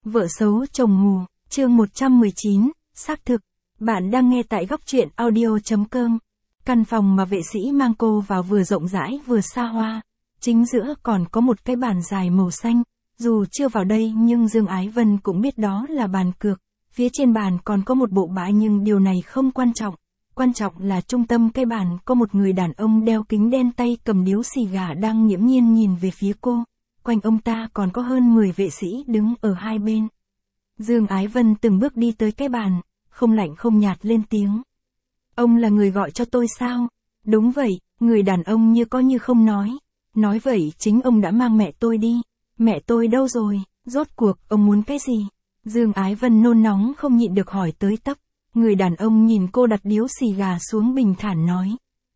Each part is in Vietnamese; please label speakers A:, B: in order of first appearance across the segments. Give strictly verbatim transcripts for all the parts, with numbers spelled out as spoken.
A: Vợ xấu chồng mù, chương một trăm mười chín, xác thực. Bạn đang nghe tại góc truyện audio.com. Căn phòng mà vệ sĩ mang cô vào vừa rộng rãi vừa xa hoa. Chính giữa còn có một cái bàn dài màu xanh. Dù chưa vào đây nhưng Dương Ái Vân cũng biết đó là bàn cược. Phía trên bàn còn có một bộ bãi nhưng điều này không quan trọng. Quan trọng là trung tâm cái bàn có một người đàn ông đeo kính đen tay cầm điếu xì gà đang nghiễm nhiên nhìn về phía cô. Quanh ông ta còn có hơn mười vệ sĩ đứng ở hai bên. Dương Ái Vân từng bước đi tới cái bàn, không lạnh không nhạt lên tiếng. Ông là người gọi cho tôi sao? Đúng vậy, người đàn ông như có như không nói. Nói vậy chính ông đã mang mẹ tôi đi. Mẹ tôi đâu rồi? Rốt cuộc ông muốn cái gì? Dương Ái Vân nôn nóng không nhịn được hỏi tới tấp. Người đàn ông nhìn cô đặt điếu xì gà xuống bình thản nói.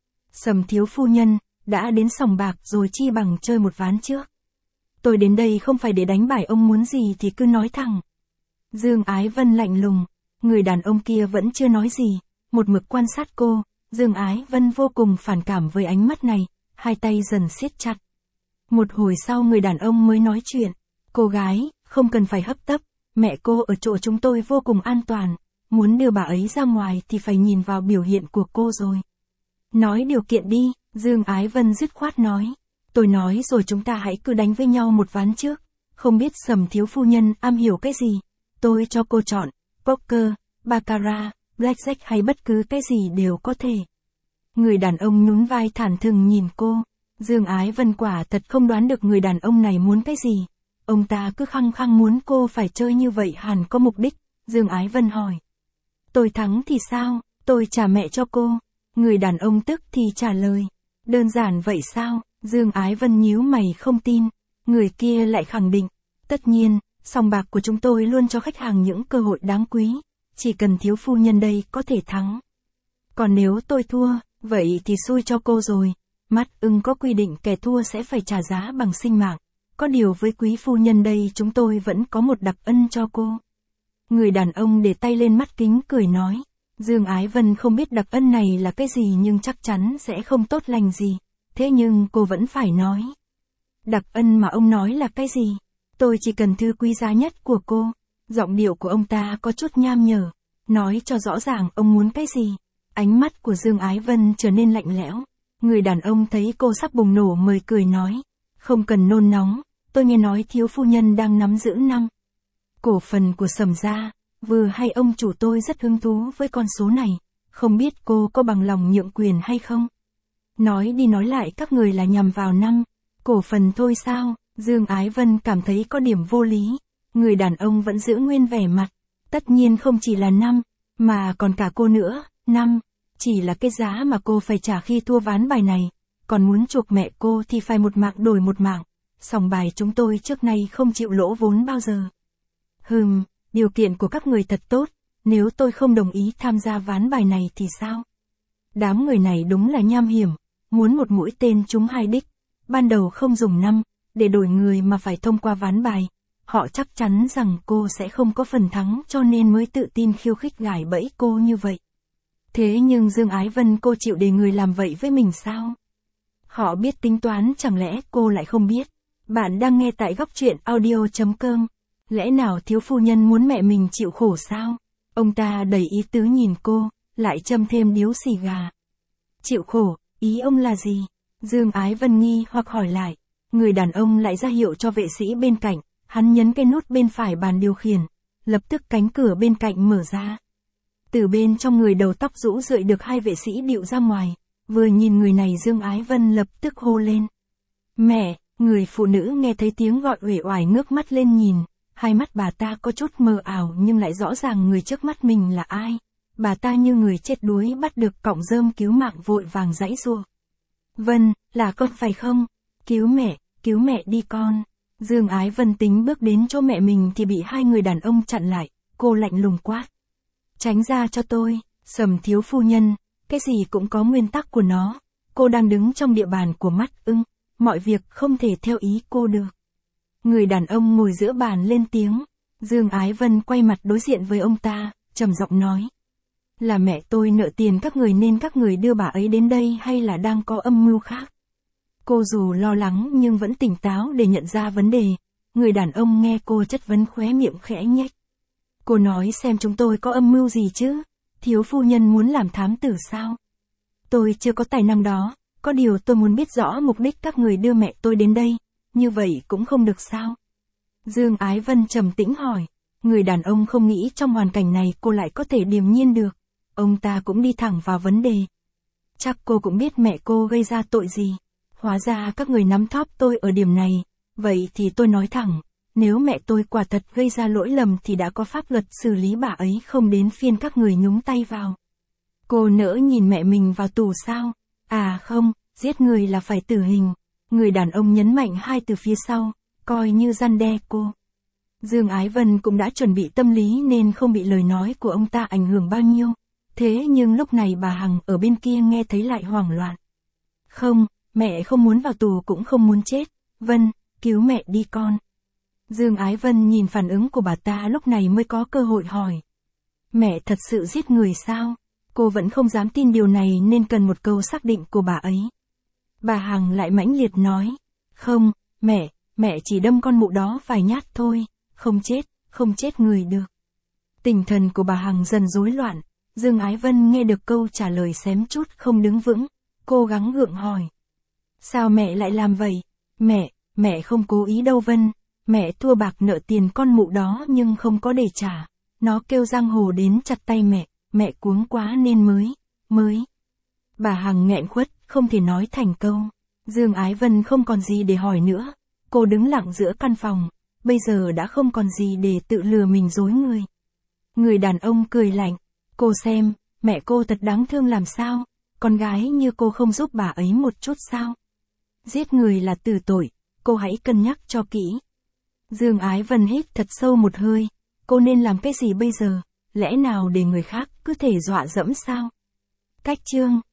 A: Sầm thiếu phu nhân, đã đến sòng bạc rồi chi bằng chơi một ván trước. Tôi đến đây không phải để đánh bài, ông muốn gì thì cứ nói thẳng. Dương Ái Vân lạnh lùng, người đàn ông kia vẫn chưa nói gì, một mực quan sát cô. Dương Ái Vân vô cùng phản cảm với ánh mắt này, hai tay dần siết chặt. Một hồi sau người đàn ông mới nói chuyện. Cô gái, không cần phải hấp tấp, mẹ cô ở chỗ chúng tôi vô cùng an toàn. Muốn đưa bà ấy ra ngoài thì phải nhìn vào biểu hiện của cô rồi. Nói điều kiện đi, Dương Ái Vân dứt khoát nói. Tôi nói rồi, chúng ta hãy cứ đánh với nhau một ván trước. Không biết Sầm thiếu phu nhân am hiểu cái gì. Tôi cho cô chọn, poker, baccarat, blackjack hay bất cứ cái gì đều có thể. Người đàn ông nhún vai thản thừng nhìn cô. Dương Ái Vân quả thật không đoán được người đàn ông này muốn cái gì. Ông ta cứ khăng khăng muốn cô phải chơi như vậy, hẳn có mục đích. Dương Ái Vân hỏi. Tôi thắng thì sao? Tôi trả mẹ cho cô. Người đàn ông tức thì trả lời. Đơn giản vậy sao? Dương Ái Vân nhíu mày không tin. Người kia lại khẳng định. Tất nhiên, sòng bạc của chúng tôi luôn cho khách hàng những cơ hội đáng quý. Chỉ cần thiếu phu nhân đây có thể thắng. Còn nếu tôi thua, vậy thì xui cho cô rồi. Mắt ưng có quy định kẻ thua sẽ phải trả giá bằng sinh mạng. Có điều với quý phu nhân đây chúng tôi vẫn có một đặc ân cho cô. Người đàn ông để tay lên mắt kính cười nói. Dương Ái Vân không biết đặc ân này là cái gì nhưng chắc chắn sẽ không tốt lành gì. Thế nhưng cô vẫn phải nói. Đặc ân mà ông nói là cái gì? Tôi chỉ cần thứ quý giá nhất của cô. Giọng điệu của ông ta có chút nham nhở. Nói cho rõ ràng ông muốn cái gì. Ánh mắt của Dương Ái Vân trở nên lạnh lẽo. Người đàn ông thấy cô sắp bùng nổ mời cười nói. Không cần nôn nóng, tôi nghe nói thiếu phu nhân đang nắm giữ năm cổ phần của Sầm gia. Vừa hay ông chủ tôi rất hứng thú với con số này. Không biết cô có bằng lòng nhượng quyền hay không? Nói đi nói lại các người là nhằm vào năm cổ phần thôi sao? Dương Ái Vân cảm thấy có điểm vô lý. Người đàn ông vẫn giữ nguyên vẻ mặt. Tất nhiên không chỉ là năm, mà còn cả cô nữa. Năm, chỉ là cái giá mà cô phải trả khi thua ván bài này. Còn muốn chuộc mẹ cô thì phải một mạng đổi một mạng. Sòng bài chúng tôi trước nay không chịu lỗ vốn bao giờ. Hừm, điều kiện của các người thật tốt. Nếu tôi không đồng ý tham gia ván bài này thì sao? Đám người này đúng là nham hiểm. Muốn một mũi tên trúng hai đích. Ban đầu không dùng năm để đổi người mà phải thông qua ván bài. Họ chắc chắn rằng cô sẽ không có phần thắng cho nên mới tự tin khiêu khích gài bẫy cô như vậy. Thế nhưng Dương Ái Vân cô chịu để người làm vậy với mình sao? Họ biết tính toán, chẳng lẽ cô lại không biết? Bạn đang nghe tại góc truyện audio.com. Lẽ nào thiếu phu nhân muốn mẹ mình chịu khổ sao? Ông ta đầy ý tứ nhìn cô, lại châm thêm điếu xì gà. Chịu khổ, ý ông là gì? Dương Ái Vân nghi hoặc hỏi lại. Người đàn ông lại ra hiệu cho vệ sĩ bên cạnh, hắn nhấn cái nút bên phải bàn điều khiển. Lập tức cánh cửa bên cạnh mở ra. Từ bên trong người đầu tóc rũ rượi được hai vệ sĩ điệu ra ngoài. Vừa nhìn người này Dương Ái Vân lập tức hô lên. Mẹ! Người phụ nữ nghe thấy tiếng gọi uể oải ngước mắt lên nhìn. Hai mắt bà ta có chút mờ ảo nhưng lại rõ ràng người trước mắt mình là ai. Bà ta như người chết đuối bắt được cọng rơm cứu mạng vội vàng giãy giụa. Vân, là con phải không? Cứu mẹ, cứu mẹ đi con. Dương Ái Vân tính bước đến chỗ mẹ mình thì bị hai người đàn ông chặn lại. Cô lạnh lùng quát. Tránh ra cho tôi, Sầm thiếu phu nhân, cái gì cũng có nguyên tắc của nó. Cô đang đứng trong địa bàn của mắt ưng, mọi việc không thể theo ý cô được. Người đàn ông ngồi giữa bàn lên tiếng. Dương Ái Vân quay mặt đối diện với ông ta, trầm giọng nói. Là mẹ tôi nợ tiền các người nên các người đưa bà ấy đến đây hay là đang có âm mưu khác? Cô dù lo lắng nhưng vẫn tỉnh táo để nhận ra vấn đề. Người đàn ông nghe cô chất vấn khóe miệng khẽ nhếch. Cô nói xem chúng tôi có âm mưu gì chứ? Thiếu phu nhân muốn làm thám tử sao? Tôi chưa có tài năng đó, có điều tôi muốn biết rõ mục đích các người đưa mẹ tôi đến đây, như vậy cũng không được sao? Dương Ái Vân trầm tĩnh hỏi. Người đàn ông không nghĩ trong hoàn cảnh này cô lại có thể điềm nhiên được. Ông ta cũng đi thẳng vào vấn đề. Chắc cô cũng biết mẹ cô gây ra tội gì. Hóa ra các người nắm thóp tôi ở điểm này. Vậy thì tôi nói thẳng, nếu mẹ tôi quả thật gây ra lỗi lầm thì đã có pháp luật xử lý bà ấy, không đến phiên các người nhúng tay vào. Cô nỡ nhìn mẹ mình vào tù sao? À không, giết người là phải tử hình. Người đàn ông nhấn mạnh hai từ phía sau, coi như răn đe cô. Dương Ái Vân cũng đã chuẩn bị tâm lý nên không bị lời nói của ông ta ảnh hưởng bao nhiêu. Thế nhưng lúc này bà Hằng ở bên kia nghe thấy lại hoảng loạn. Không, mẹ không muốn vào tù cũng không muốn chết. Vân, cứu mẹ đi con. Dương Ái Vân nhìn phản ứng của bà ta lúc này mới có cơ hội hỏi. Mẹ thật sự giết người sao? Cô vẫn không dám tin điều này nên cần một câu xác định của bà ấy. Bà Hằng lại mãnh liệt nói. Không, mẹ, mẹ chỉ đâm con mụ đó vài nhát thôi, không chết, không chết người được. Tinh thần của bà Hằng dần rối loạn, Dương Ái Vân nghe được câu trả lời xém chút không đứng vững, cố gắng gượng hỏi. Sao mẹ lại làm vậy? Mẹ, mẹ không cố ý đâu Vân, mẹ thua bạc nợ tiền con mụ đó nhưng không có để trả. Nó kêu giang hồ đến chặt tay mẹ, mẹ cuống quá nên mới, mới. Bà Hằng nghẹn khuất, không thể nói thành câu. Dương Ái Vân không còn gì để hỏi nữa. Cô đứng lặng giữa căn phòng, bây giờ đã không còn gì để tự lừa mình dối người. Người đàn ông cười lạnh. Cô xem, mẹ cô thật đáng thương làm sao, con gái như cô không giúp bà ấy một chút sao? Giết người là tử tội, cô hãy cân nhắc cho kỹ. Dương Ái Vân hít thật sâu một hơi, cô nên làm cái gì bây giờ, lẽ nào để người khác cứ thể dọa dẫm sao? Cách chương